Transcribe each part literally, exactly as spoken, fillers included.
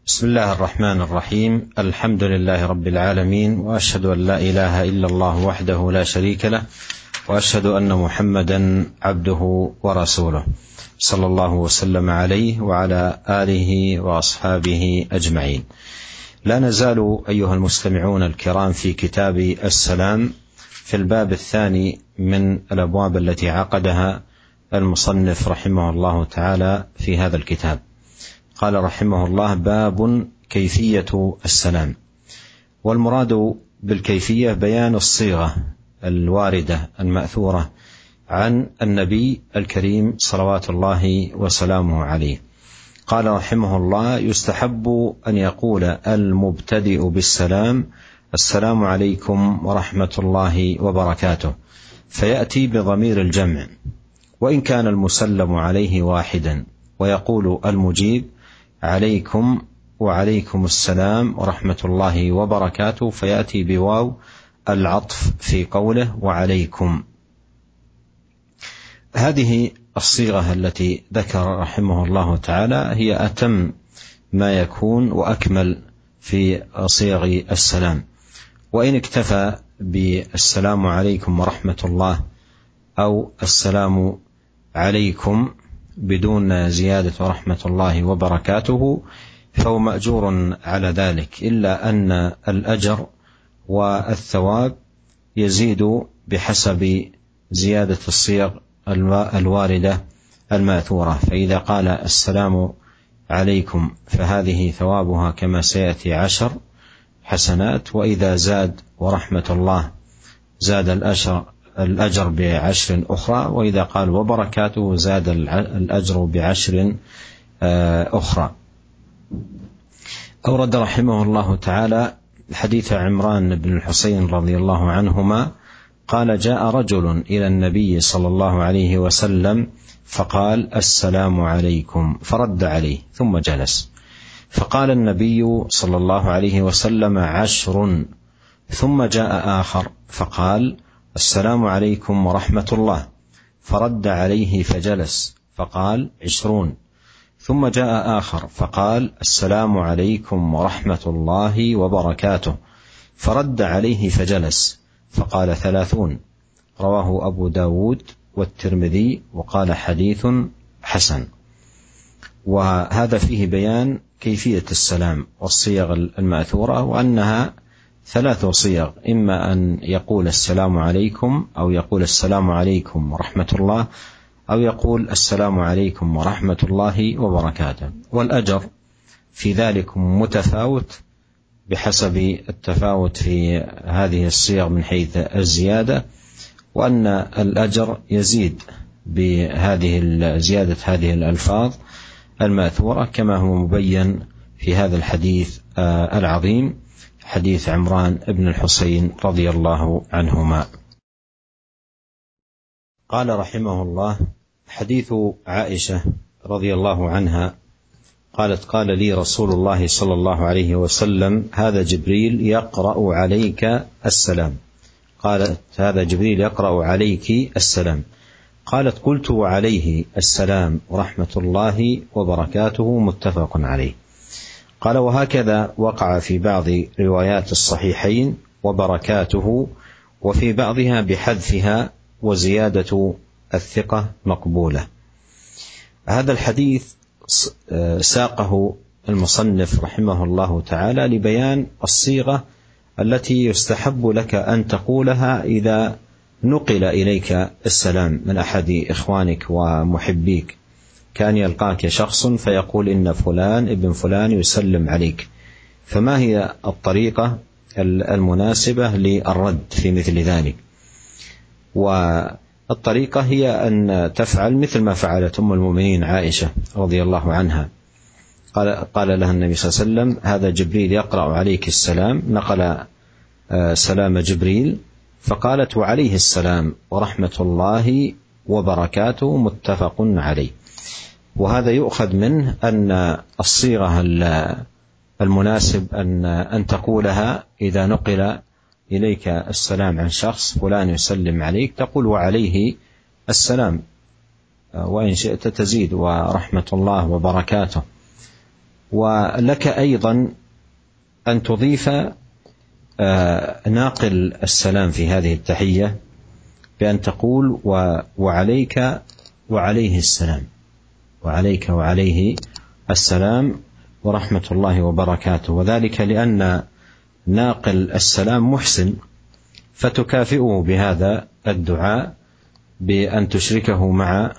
بسم الله الرحمن الرحيم. الحمد لله رب العالمين، وأشهد أن لا إله إلا الله وحده لا شريك له، وأشهد أن محمدا عبده ورسوله، صلى الله وسلم عليه وعلى آله وأصحابه أجمعين. لا نزال أيها المستمعون الكرام في كتاب السلام في الباب الثاني من الأبواب التي عقدها المصنف رحمه الله تعالى في هذا الكتاب. قال رحمه الله: باب كيفية السلام. والمراد بالكيفية بيان الصيغة الواردة المأثورة عن النبي الكريم صلوات الله وسلامه عليه. قال رحمه الله: يستحب أن يقول المبتدئ بالسلام: السلام عليكم ورحمة الله وبركاته، فيأتي بضمير الجمع، وإن كان المسلم عليه واحدا، ويقول المجيب: عليكم وعليكم السلام ورحمة الله وبركاته، فيأتي بواو العطف في قوله وعليكم. هذه الصيغة التي ذكر رحمه الله تعالى هي أتم ما يكون وأكمل في صيغ السلام، وإن اكتفى بالسلام عليكم ورحمة الله أو السلام عليكم بدون زيادة ورحمة الله وبركاته فهو مأجور على ذلك، إلا أن الأجر والثواب يزيد بحسب زيادة الصيغ الواردة المأثورة. فإذا قال السلام عليكم فهذه ثوابها كما سيأتي عشر حسنات، وإذا زاد ورحمة الله زاد الأجر الأجر بعشر أخرى، وإذا قال وبركاته زاد الأجر بعشر أخرى. أورد رحمه الله تعالى حديث عمران بن الحسين رضي الله عنهما قال: جاء رجل إلى النبي صلى الله عليه وسلم فقال: السلام عليكم، فرد عليه ثم جلس، فقال النبي صلى الله عليه وسلم: عشر. ثم جاء آخر فقال: السلام عليكم ورحمة الله، فرد عليه فجلس، فقال: عشرون. ثم جاء آخر فقال: السلام عليكم ورحمة الله وبركاته، فرد عليه فجلس، فقال: ثلاثون. رواه أبو داود والترمذي وقال: حديث حسن. وهذا فيه بيان كيفية السلام والصيغ المأثورة، وأنها ثلاث صيغ: إما أن يقول السلام عليكم، أو يقول السلام عليكم ورحمة الله، أو يقول السلام عليكم ورحمة الله وبركاته. والأجر في ذلك متفاوت بحسب التفاوت في هذه الصيغ من حيث الزيادة، وأن الأجر يزيد بهذه زيادة هذه الألفاظ المأثورة، كما هو مبين في هذا الحديث العظيم، حديث عمران بن الحسين رضي الله عنهما. قال رحمه الله: حديث عائشة رضي الله عنها قالت: قال لي رسول الله صلى الله عليه وسلم: هذا جبريل يقرأ عليك السلام. قالت: هذا جبريل يقرأ عليك السلام. قالت: قلت: وعليه السلام ورحمة الله وبركاته، متفق عليه. قال: وهكذا وقع في بعض روايات الصحيحين وبركاته، وفي بعضها بحذفها وزيادة الثقة مقبولة. هذا الحديث ساقه المصنف رحمه الله تعالى لبيان الصيغة التي يستحب لك أن تقولها إذا نقل إليك السلام من أحد إخوانك ومحبيك، كان يلقاك شخص فيقول: إن فلان ابن فلان يسلم عليك، فما هي الطريقة المناسبة للرد في مثل ذلك؟ والطريقة هي أن تفعل مثل ما فعلت أم المؤمنين عائشة رضي الله عنها. قال, قال لها النبي صلى الله عليه وسلم: هذا جبريل يقرأ عليك السلام، نقل سلام جبريل، فقالت: وعليه السلام ورحمة الله وبركاته، متفق عليه. وهذا يؤخذ منه أن الصيغة المناسب أن أن تقولها إذا نقل إليك السلام عن شخص: فلان يسلم عليك، تقول: وعليه السلام، وإن شئت تزيد: ورحمة الله وبركاته. ولك أيضا أن تضيف ناقل السلام في هذه التحية بأن تقول وعليك وعليه السلام، وعليك وعليه السلام ورحمة الله وبركاته، وذلك لأن ناقل السلام محسن، فتكافئه بهذا الدعاء بأن تشركه مع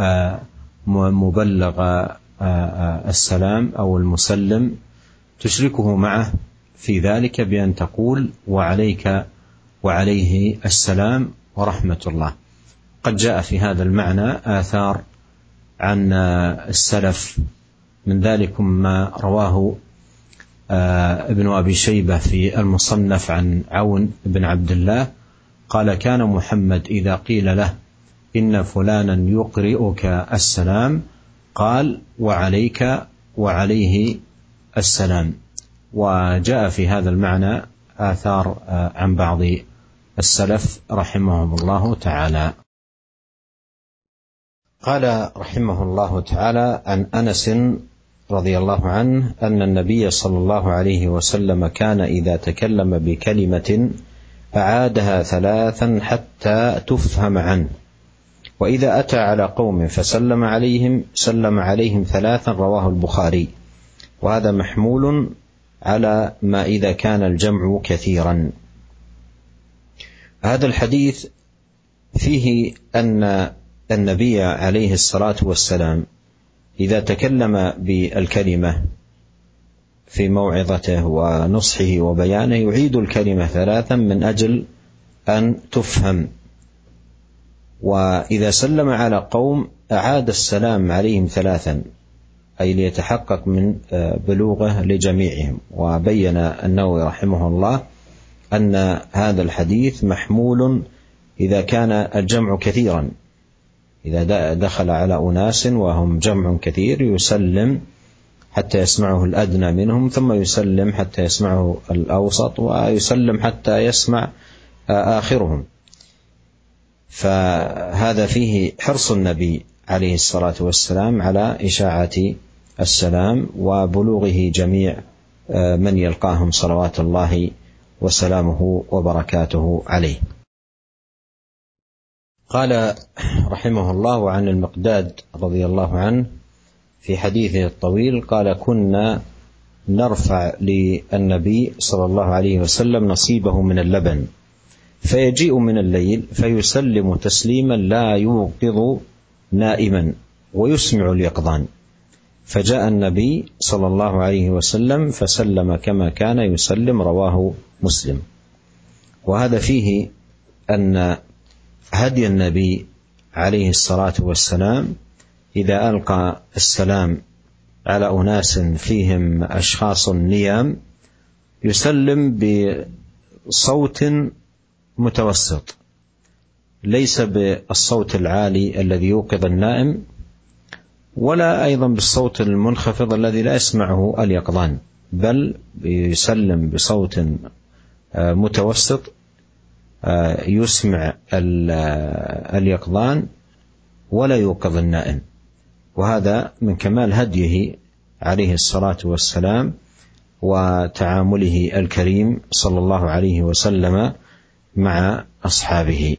مبلغ السلام أو المسلم، تشركه معه في ذلك بأن تقول وعليك وعليه السلام ورحمة الله. قد جاء في هذا المعنى آثار عن السلف، من ذلك ما رواه ابن أبي شيبة في المصنف عن عون بن عبد الله قال كان محمد إذا قيل له إن فلانا يقرئك السلام قال وعليك وعليه السلام. وجاء في هذا المعنى آثار عن بعض السلف رحمهم الله تعالى. قال رحمه الله تعالى عن أنس رضي الله عنه أن النبي صلى الله عليه وسلم كان إذا تكلم بكلمة أعادها ثلاثا حتى تفهم عنه، وإذا أتى على قوم فسلم عليهم سلم عليهم ثلاثا، رواه البخاري. وهذا محمول على ما إذا كان الجمع كثيرا. هذا الحديث فيه أن النبي عليه الصلاة والسلام إذا تكلم بالكلمة في موعظته ونصحه وبيانه يعيد الكلمة ثلاثا من أجل أن تفهم، وإذا سلم على قوم أعاد السلام عليهم ثلاثا، أي ليتحقق من بلوغه لجميعهم. وبين النووي رحمه الله أن هذا الحديث محمول إذا كان الجمع كثيرا، إذا دخل على أناس وهم جمع كثير يسلم حتى يسمعه الأدنى منهم، ثم يسلم حتى يسمعه الأوسط، ويسلم حتى يسمع آخرهم. فهذا فيه حرص النبي عليه الصلاة والسلام على إشاعة السلام وبلوغه جميع من يلقاهم صلوات الله وسلامه وبركاته عليه. قال رحمه الله عن المقداد رضي الله عنه في حديثه الطويل قال كنا نرفع للنبي صلى الله عليه وسلم نصيبه من اللبن، فيجيء من الليل فيسلم تسليما لا يوقظ نائما ويسمع اليقظان، فجاء النبي صلى الله عليه وسلم فسلم كما كان يسلم، رواه مسلم. وهذا فيه أن هدي النبي عليه الصلاة والسلام إذا ألقى السلام على أناس فيهم أشخاص نيام يسلم بصوت متوسط، ليس بالصوت العالي الذي يوقظ النائم، ولا أيضا بالصوت المنخفض الذي لا يسمعه اليقظان، بل يسلم بصوت متوسط يسمع اليقظان ولا يوقظ النائم. وهذا من كمال هديه عليه الصلاة والسلام وتعامله الكريم صلى الله عليه وسلم مع أصحابه.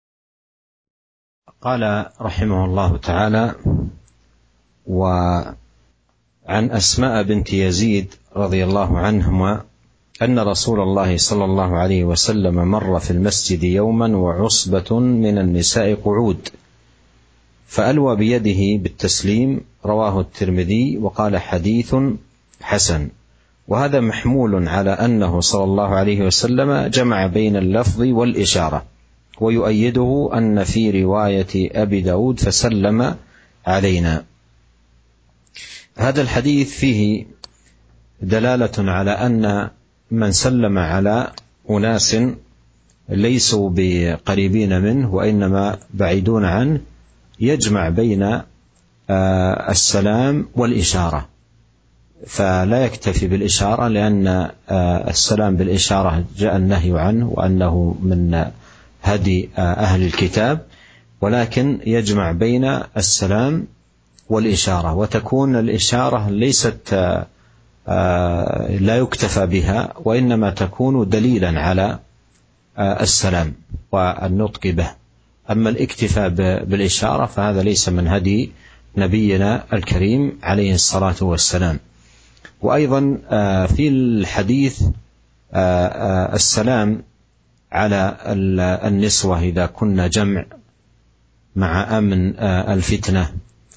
قال رحمه الله تعالى وعن أسماء بنت يزيد رضي الله عنهما أن رسول الله صلى الله عليه وسلم مر في المسجد يوما وعصبة من النساء قعود فألوى بيده بالتسليم، رواه الترمذي وقال حديث حسن. وهذا محمول على أنه صلى الله عليه وسلم جمع بين اللفظ والإشارة، ويؤيده أن في رواية أبي داود فسلم علينا. هذا الحديث فيه دلالة على أن من سلم على أناس ليسوا بقريبين منه وإنما بعيدون عنه يجمع بين السلام والإشارة، فلا يكتفي بالإشارة، لأن السلام بالإشارة جاء النهي عنه وأنه من هدي أهل الكتاب، ولكن يجمع بين السلام والإشارة، وتكون الإشارة ليست لا يكتفى بها، وإنما تكون دليلا على السلام والنطق به. أما الاكتفاء بالإشارة فهذا ليس من هدي نبينا الكريم عليه الصلاة والسلام. وأيضا في الحديث السلام على النسوة إذا كنا جمع مع أمن الفتنة.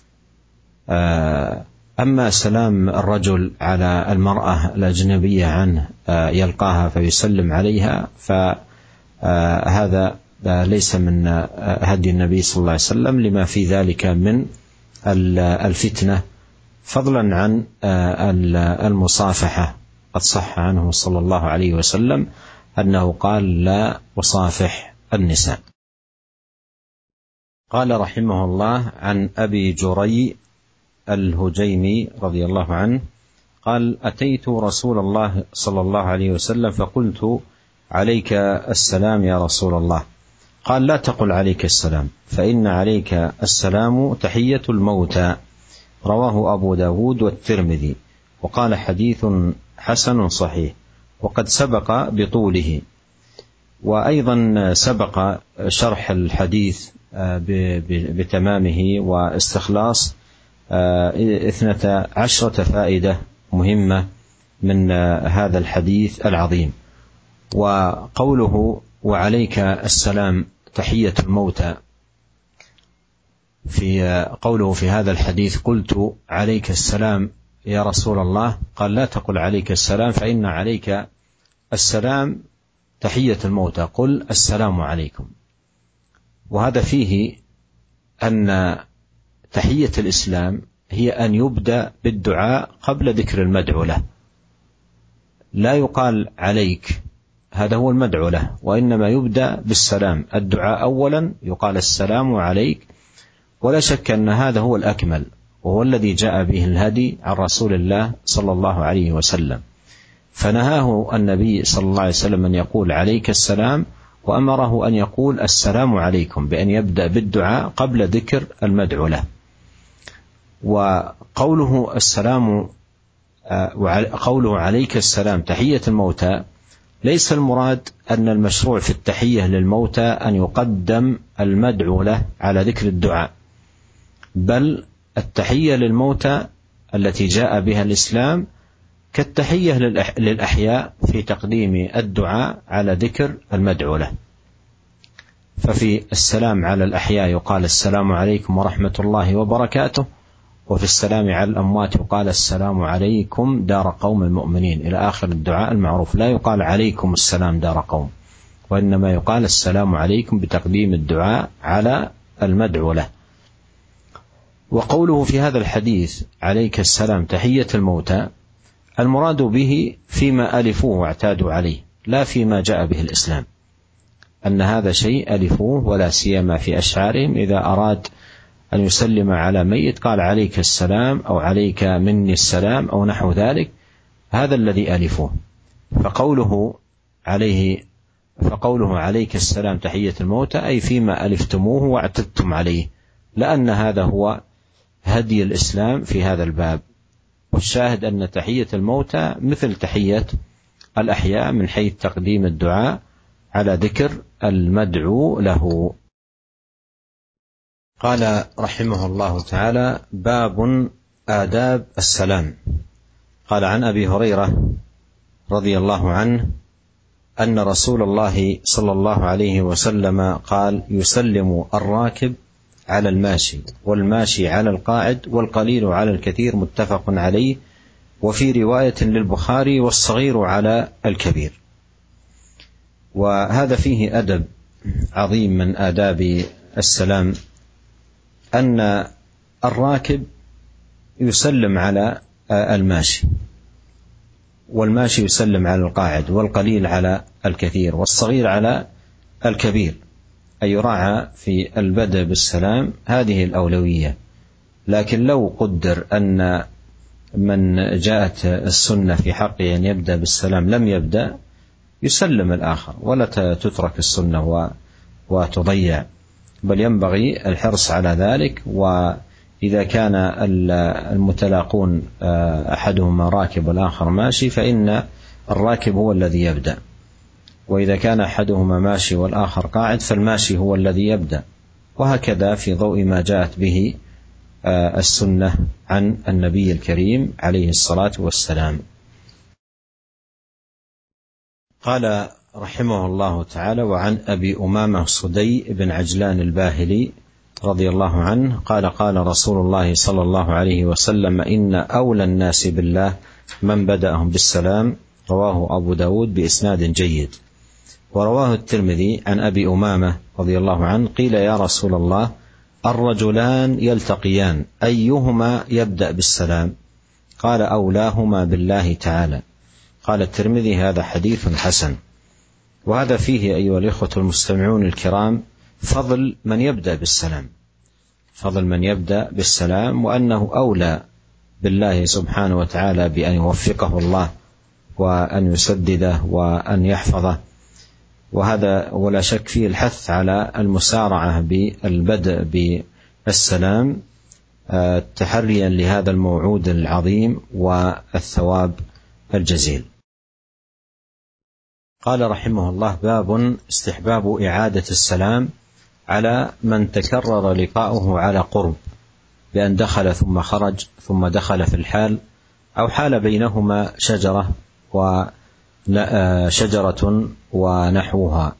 أما سلام الرجل على المرأة الأجنبية عنه يلقاها فيسلم عليها فهذا ليس من هدي النبي صلى الله عليه وسلم، لما في ذلك من الفتنة، فضلا عن المصافحة. قد صح عنه صلى الله عليه وسلم أنه قال: لا أصافح النساء. قال رحمه الله: عن أبي جري الهجيمي رضي الله عنه قال: أتيت رسول الله صلى الله عليه وسلم فقلت: عليك السلام يا رسول الله. قال: لا تقل عليك السلام، فإن عليك السلام تحية الموتى. رواه أبو داود والترمذي، وقال: حديث حسن صحيح، وقد سبق بطوله. وأيضا سبق شرح الحديث بتمامه واستخلاص اثنتا عشرة فائدة مهمة من هذا الحديث العظيم. وقوله: وعليك السلام تحية الموتى، في قوله في هذا الحديث: قلت عليك السلام يا رسول الله، قال: لا تقل عليك السلام، فإن عليك السلام تحية الموتى، قل السلام عليكم. وهذا فيه أن تحية الإسلام هي أن يبدأ بالدعاء قبل ذكر المدعو له، لا يقال عليك، هذا هو المدعو له، وإنما يبدأ بالسلام. الدعاء أولا يقال السلام عليك، ولا شك أن هذا هو الأكمل، وهو الذي جاء به الهدي عن رسول الله صلى الله عليه وسلم، فنهاه النبي صلى الله عليه وسلم أن يقول عليك السلام، وأمره أن يقول السلام عليكم، بأن يبدأ بالدعاء قبل ذكر المدعو له. وقوله السلام قوله عليك السلام تحية الموتى، ليس المراد أن المشروع في التحية للموتى أن يقدم المدعو له على ذكر الدعاء، بل التحية للموتى التي جاء بها الإسلام كالتحية للأحياء في تقديم الدعاء على ذكر المدعو له. ففي السلام على الأحياء يقال السلام عليكم ورحمة الله وبركاته، وفي السلام على الأموات يقال السلام عليكم دار قوم المؤمنين، إلى آخر الدعاء المعروف. لا يقال عليكم السلام دار قوم، وإنما يقال السلام عليكم بتقديم الدعاء على المدعو له. وقوله في هذا الحديث عليك السلام تحية الموتى، المراد به فيما ألفوه واعتادوا عليه، لا فيما جاء به الإسلام، أن هذا شيء ألفوه، ولا سيما في أشعارهم إذا أراد أن يسلم على ميت قال عليك السلام أو عليك مني السلام أو نحو ذلك، هذا الذي ألفوه. فقوله عليه فقوله عليك السلام تحية الموتى أي فيما ألفتموه واعتدتم عليه، لأن هذا هو هدي الإسلام في هذا الباب. والشاهد أن تحية الموتى مثل تحية الأحياء من حيث تقديم الدعاء على ذكر المدعو له. قال رحمه الله تعالى: باب آداب السلام. قال: عن أبي هريرة رضي الله عنه أن رسول الله صلى الله عليه وسلم قال: يسلم الراكب على الماشي، والماشي على القاعد، والقليل على الكثير، متفق عليه. وفي رواية للبخاري: والصغير على الكبير. وهذا فيه أدب عظيم من آداب السلام، أن الراكب يسلم على الماشي، والماشي يسلم على القاعد، والقليل على الكثير، والصغير على الكبير، أي يراعى في البدء بالسلام هذه الأولوية. لكن لو قدر أن من جاءت السنة في حقه أن يبدأ بالسلام لم يبدأ، يسلم الآخر، ولا تترك السنة وتضيع، بل ينبغي الحرص على ذلك، إذا كان المتلاقون أحدهما راكب والآخر ماشي فإن الراكب هو الذي يبدأ، وإذا كان أحدهما ماشي والآخر قاعد فالماشي هو الذي يبدأ، وهكذا في ضوء ما جاءت به السنة عن النبي الكريم عليه الصلاة والسلام. قال رحمه الله تعالى: وعن أبي أمامة صدي بن عجلان الباهلي رضي الله عنه قال: قال رسول الله صلى الله عليه وسلم: إن أولى الناس بالله من بدأهم بالسلام. رواه أبو داود بإسناد جيد. ورواه الترمذي عن أبي أمامة رضي الله عنه قيل: يا رسول الله، الرجلان يلتقيان أيهما يبدأ بالسلام؟ قال: أولاهما بالله تعالى. قال الترمذي: هذا حديث حسن. وهذا فيه أيها الإخوة المستمعون الكرام فضل من يبدأ بالسلام، فضل من يبدأ بالسلام، وأنه أولى بالله سبحانه وتعالى بأن يوفقه الله وأن يسدده وأن يحفظه. وهذا ولا شك فيه الحث على المسارعة بالبدء بالسلام تحريا لهذا الموعود العظيم والثواب الجزيل. قال رحمه الله: باب استحباب إعادة السلام على من تكرر لقاؤه على قرب، بأن دخل ثم خرج ثم دخل في الحال، أو حال بينهما شجرة وشجرة ونحوها.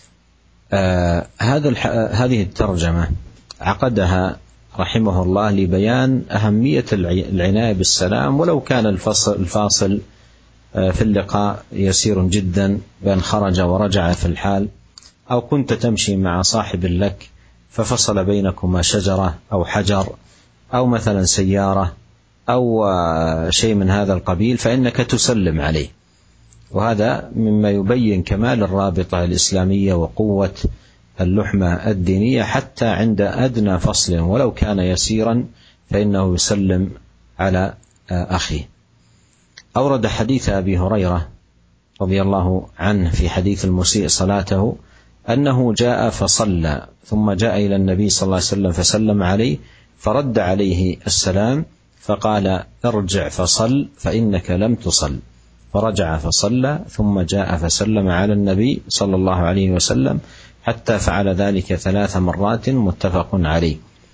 هذا هذه الترجمة عقدها رحمه الله لبيان أهمية العناية بالسلام، ولو كان الفاصل في اللقاء يسير جدا، بأن خرج ورجع في الحال، أو كنت تمشي مع صاحب لك ففصل بينكما شجرة أو حجر أو مثلا سيارة أو شيء من هذا القبيل، فإنك تسلم عليه. وهذا مما يبين كمال الرابطة الإسلامية وقوة اللحمة الدينية، حتى عند أدنى فصل ولو كان يسيرا فإنه يسلم على أخيه. أورد حديث أبي هريرة رضي الله عنه في حديث المسيء صلاته أنه جاء فصلى، ثم جاء إلى النبي صلى الله عليه وسلم فسلم عليه، فرد عليه السلام فقال: ارجع فصل فإنك لم تصل. فرجع فصلى، ثم جاء فسلم على النبي صلى الله عليه وسلم، حتى فعل ذلك ثلاث مرات، متفق عليه.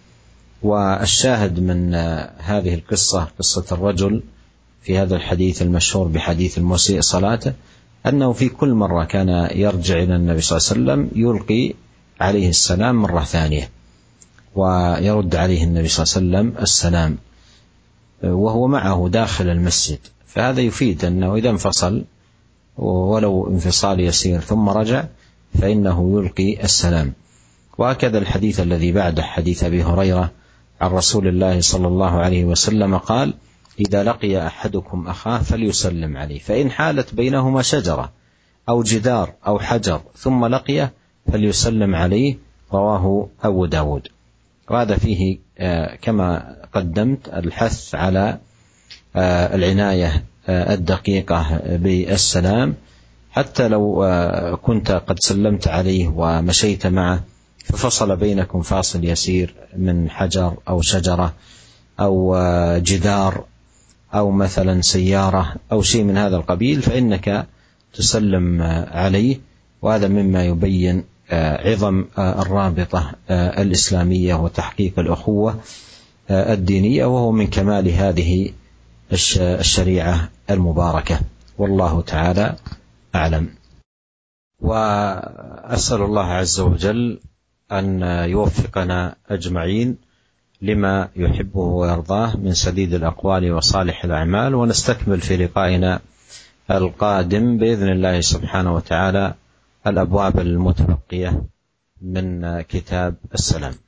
والشاهد من هذه القصة، قصة الرجل في هذا الحديث المشهور بحديث المسيء صلاته، أنه في كل مرة كان يرجع إلى النبي صلى الله عليه وسلم يلقي عليه السلام مرة ثانية، ويرد عليه النبي صلى الله عليه وسلم السلام وهو معه داخل المسجد. فهذا يفيد أنه إذا انفصل ولو انفصال يسير ثم رجع فإنه يلقي السلام. وهكذا الحديث الذي بعده، حديث أبي هريرة عن رسول الله صلى الله عليه وسلم قال: إذا لقي أحدكم أخاه فليسلم عليه، فإن حالت بينهما شجرة أو جدار أو حجر ثم لقيه فليسلم عليه. رواه أبو داود. وهذا فيه كما قدمت الحث على العناية الدقيقة بالسلام، حتى لو كنت قد سلمت عليه ومشيت معه ففصل بينكم فاصل يسير من حجر أو شجرة أو جدار أو مثلا سيارة أو شيء من هذا القبيل، فإنك تسلم عليه. وهذا مما يبين عظم الرابطة الإسلامية وتحقيق الأخوة الدينية، وهو من كمال هذه الشريعة المباركة. والله تعالى أعلم. وأسأل الله عز وجل أن يوفقنا أجمعين لما يحبه ويرضاه من سديد الأقوال وصالح الأعمال، ونستكمل في لقائنا القادم بإذن الله سبحانه وتعالى الأبواب المتبقية من كتاب السلام.